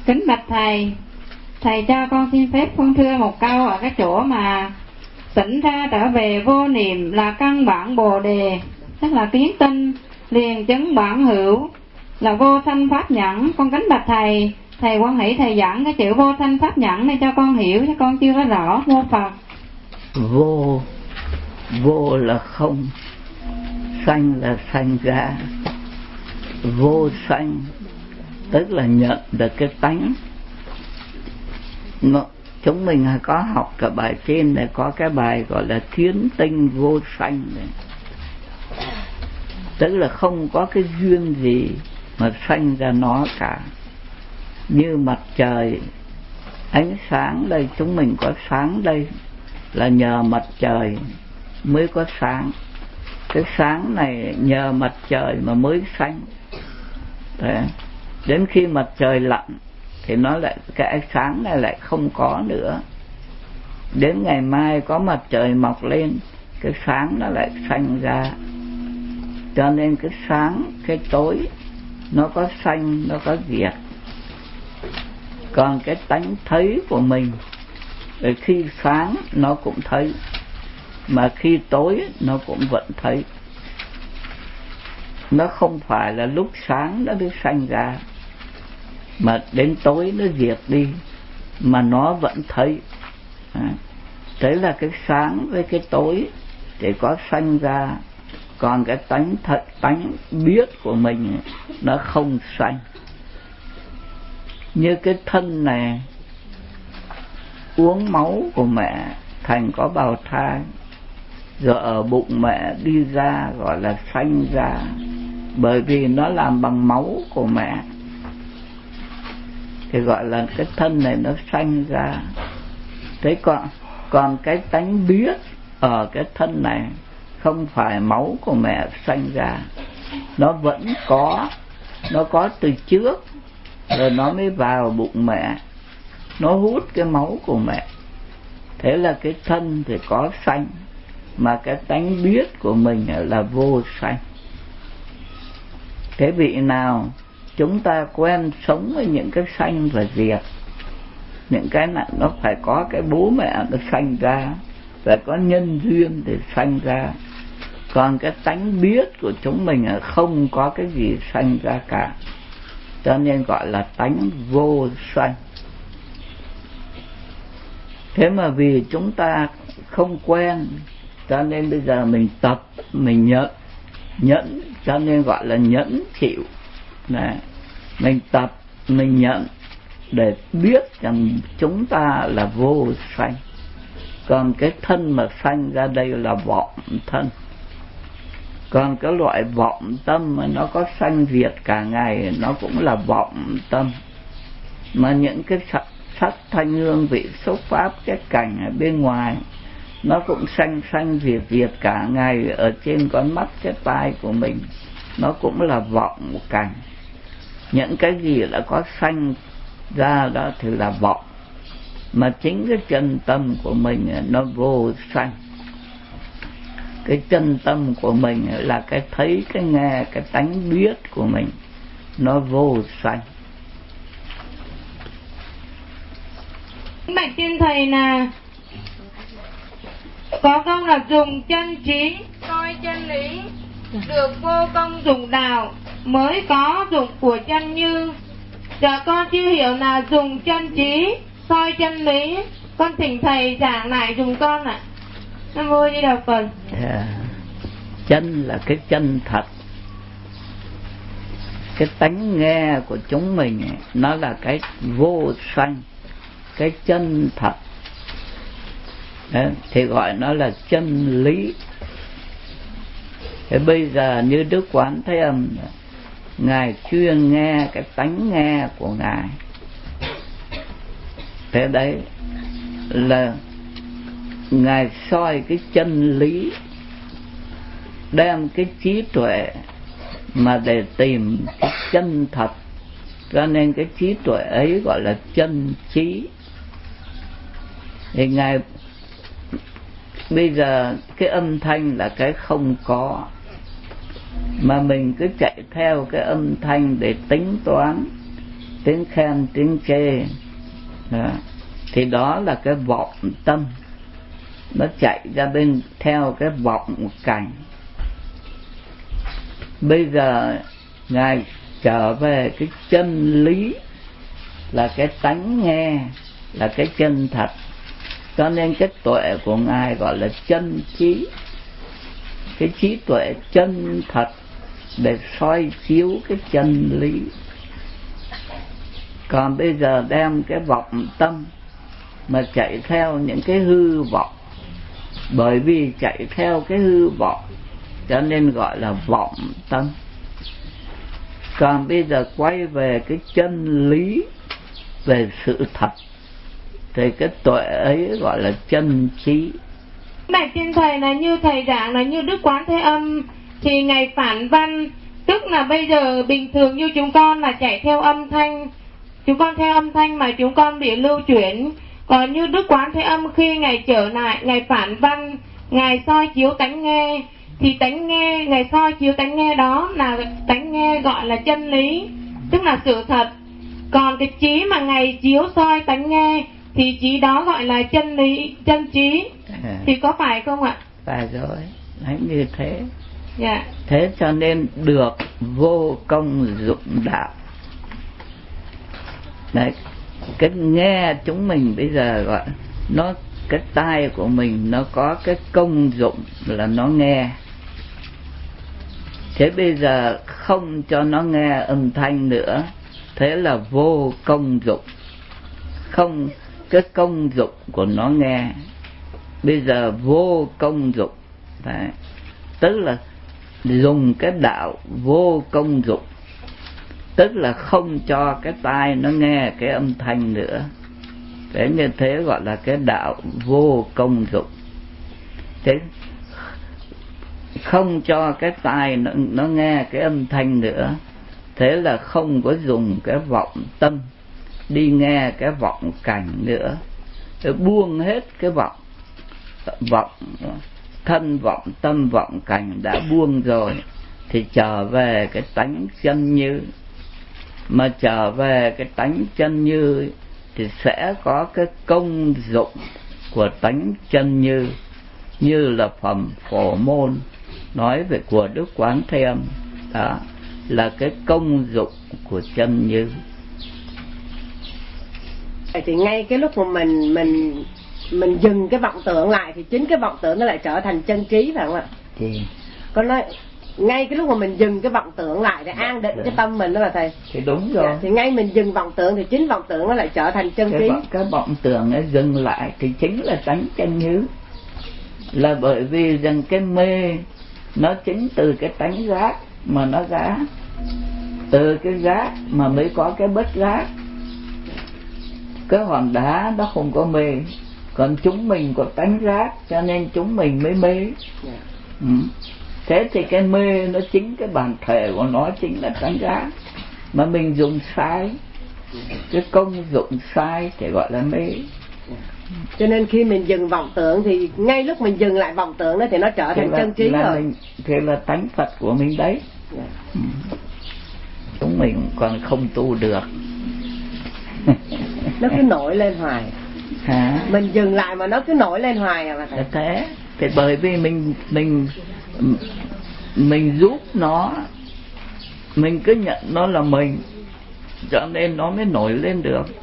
Kính bạch thầy, thầy cho con xin phép con thưa một câu ở cái chỗ mà tỉnh ra trở về vô niệm là căn bản bồ đề, tức là kiến tinh liền chứng bản hữu là vô sanh pháp nhẫn. Con kính bạch thầy, thầy quan hỷ thầy giảng cái chữ vô sanh pháp nhẫn này cho con hiểu, chứ con chưa có rõ. Mô Phật. Vô là không, sanh là sanh ra. Vô sanh tức là nhận được cái tánh. Chúng mình có học cả bài trên này, có cái bài gọi là thiến tinh vô sanh này. Tức là không có cái duyên gì mà sanh ra nó cả. Như mặt trời, ánh sáng đây, chúng mình có sáng đây là nhờ mặt trời mới có sáng. Cái sáng này nhờ mặt trời mà mới sanh. Đấy. Đến khi mặt trời lặn thì nó lại, cái ánh sáng này lại không có nữa. Đến ngày mai có mặt trời mọc lên, cái sáng nó lại sanh ra. Cho nên cái sáng, cái tối nó có sanh, nó có diệt. Còn cái tánh thấy của mình, khi sáng nó cũng thấy, mà khi tối nó cũng vẫn thấy. Nó không phải là lúc sáng nó được sanh ra, mà đến tối nó diệt đi, mà nó vẫn thấy. Thế là cái sáng với cái tối thì có sanh ra, còn cái tánh biết của mình nó không sanh. Như cái thân này uống máu của mẹ thành có bào thai, rồi ở bụng mẹ đi ra gọi là sanh ra, bởi vì nó làm bằng máu của mẹ thì gọi là cái thân này nó sanh ra. Thế còn cái tánh biết ở cái thân này không phải máu của mẹ sanh ra, nó vẫn có, nó có từ trước rồi nó mới vào bụng mẹ, nó hút cái máu của mẹ. Thế là cái thân thì có sanh, mà cái tánh biết của mình là vô sanh. Thế vị nào chúng ta quen sống với những cái sanh và diệt, những cái này nó phải có cái bố mẹ nó sanh ra, phải có nhân duyên để sanh ra. Còn cái tánh biết của chúng mình là không có cái gì sanh ra cả, cho nên gọi là tánh vô sanh. Thế mà vì chúng ta không quen, cho nên bây giờ mình tập, mình nhẫn, cho nên gọi là nhẫn chịu. Đấy. Mình tập, mình nhận để biết rằng chúng ta là vô sanh. Còn cái thân mà sanh ra đây là vọng thân. Còn cái loại vọng tâm mà nó có sanh diệt cả ngày, nó cũng là vọng tâm. Mà những cái sắc thanh hương vị xúc pháp, cái cảnh ở bên ngoài nó cũng sanh diệt cả ngày. Ở trên con mắt, cái tai của mình nó cũng là vọng cảnh. Những cái gì đã có sanh ra đó thì là vọng, mà chính cái chân tâm của mình nó vô sanh. Cái chân tâm của mình là cái thấy, cái nghe, cái tánh biết của mình nó vô sanh. Bạch xin thầy là có câu là dùng chân trí coi chân lý, được vô công dùng đạo mới có dụng của chân như. Dạ con chưa hiểu là dùng chân trí soi chân lý, con thỉnh thầy giảng lại dùm con ạ. Nam mô Di Đà Phật. Chân là cái chân thật. Cái tánh nghe của chúng mình nó là cái vô sanh, cái chân thật. Đấy, thì gọi nó là chân lý. Thế bây giờ như Đức Quán Thế Âm, Ngài chuyên nghe cái tánh nghe của Ngài. Thế đấy là Ngài soi cái chân lý, đem cái trí tuệ mà để tìm cái chân thật. Cho nên cái trí tuệ ấy gọi là chân trí. Thì Ngài bây giờ cái âm thanh là cái không có, mà mình cứ chạy theo cái âm thanh để tính toán, tiếng khen tiếng chê đó. Thì đó là cái vọng tâm, nó chạy ra bên theo cái vọng cảnh. Bây giờ Ngài trở về cái chân lý, là cái tánh nghe, là cái chân thật. Cho nên cái tuệ của Ngài gọi là chân trí, cái trí tuệ chân thật để soi chiếu cái chân lý. Còn bây giờ đem cái vọng tâm mà chạy theo những cái hư vọng, bởi vì chạy theo cái hư vọng cho nên gọi là vọng tâm. Còn bây giờ quay về cái chân lý, về sự thật, thì cái tuệ ấy gọi là chân trí. Bạch trên thầy là như thầy giảng là như Đức Quán Thế Âm thì Ngài phản văn, tức là bây giờ bình thường như chúng con là chạy theo âm thanh, chúng con theo âm thanh mà chúng con bị lưu chuyển. Còn như Đức Quán Thế Âm khi Ngài trở lại, Ngài phản văn, Ngài soi chiếu tánh nghe, thì tánh nghe, Ngài soi chiếu tánh nghe đó là tánh nghe gọi là chân lý, tức là sự thật. Còn cái trí mà Ngài chiếu soi tánh nghe thì trí đó gọi là chân lý, chân trí. Thì có phải không ạ? Phải rồi, nói như thế. Dạ. Thế cho nên được vô công dụng đạo. Đấy, cái nghe chúng mình bây giờ gọi nó, cái tai của mình nó có cái công dụng là nó nghe. Thế bây giờ không cho nó nghe âm thanh nữa, thế là vô công dụng. Không, cái công dụng của nó nghe bây giờ vô công dụng. Đấy, tức là dùng cái đạo vô công dụng, tức là không cho cái tai nó nghe cái âm thanh nữa. Thế như thế gọi là cái đạo vô công dụng. Thế không cho cái tai nó nghe cái âm thanh nữa, thế là không có dùng cái vọng tâm đi nghe cái vọng cảnh nữa. Thế buông hết cái vọng thân, vọng tâm, vọng cảnh đã buông rồi, thì trở về cái tánh chân như. Mà trở về cái tánh chân như thì sẽ có cái công dụng của tánh chân như, như là phẩm Phổ Môn nói về của Đức Quán Thế Âm. Đó là cái công dụng của chân như. Thì ngay cái lúc mà mình dừng cái vọng tưởng lại thì chính cái vọng tưởng nó lại trở thành chân trí, phải không ạ? Thì con nói ngay cái lúc mà mình dừng cái vọng tưởng lại để an định cái tâm mình đó là thầy. Thì đúng rồi. Thì ngay mình dừng vọng tưởng thì chính vọng tưởng nó lại trở thành chân trí. Cái vọng tưởng nó dừng lại thì chính là tánh chân như. Là bởi vì rằng cái mê nó chính từ cái tánh giác mà nó ra, từ cái giác mà mới có cái bất giác. Cái hòn đá nó không có mê, còn chúng mình có tánh giác cho nên chúng mình mới mê. Thế thì cái mê nó chính cái bản thể của nó chính là tánh giác, mà mình dùng sai, cái công dụng sai thì gọi là mê. Cho nên khi mình dừng vọng tưởng thì ngay lúc mình dừng lại vọng tưởng đó thì nó trở thành chân trí rồi. Thế là tánh Phật của mình đấy. Chúng mình còn không tu được. Nó cứ nổi lên hoài. Hả? Mình dừng lại mà nó cứ nổi lên hoài à mà thầy. Thế thì bởi vì mình giúp nó, mình cứ nhận nó là mình, cho nên nó mới nổi lên được.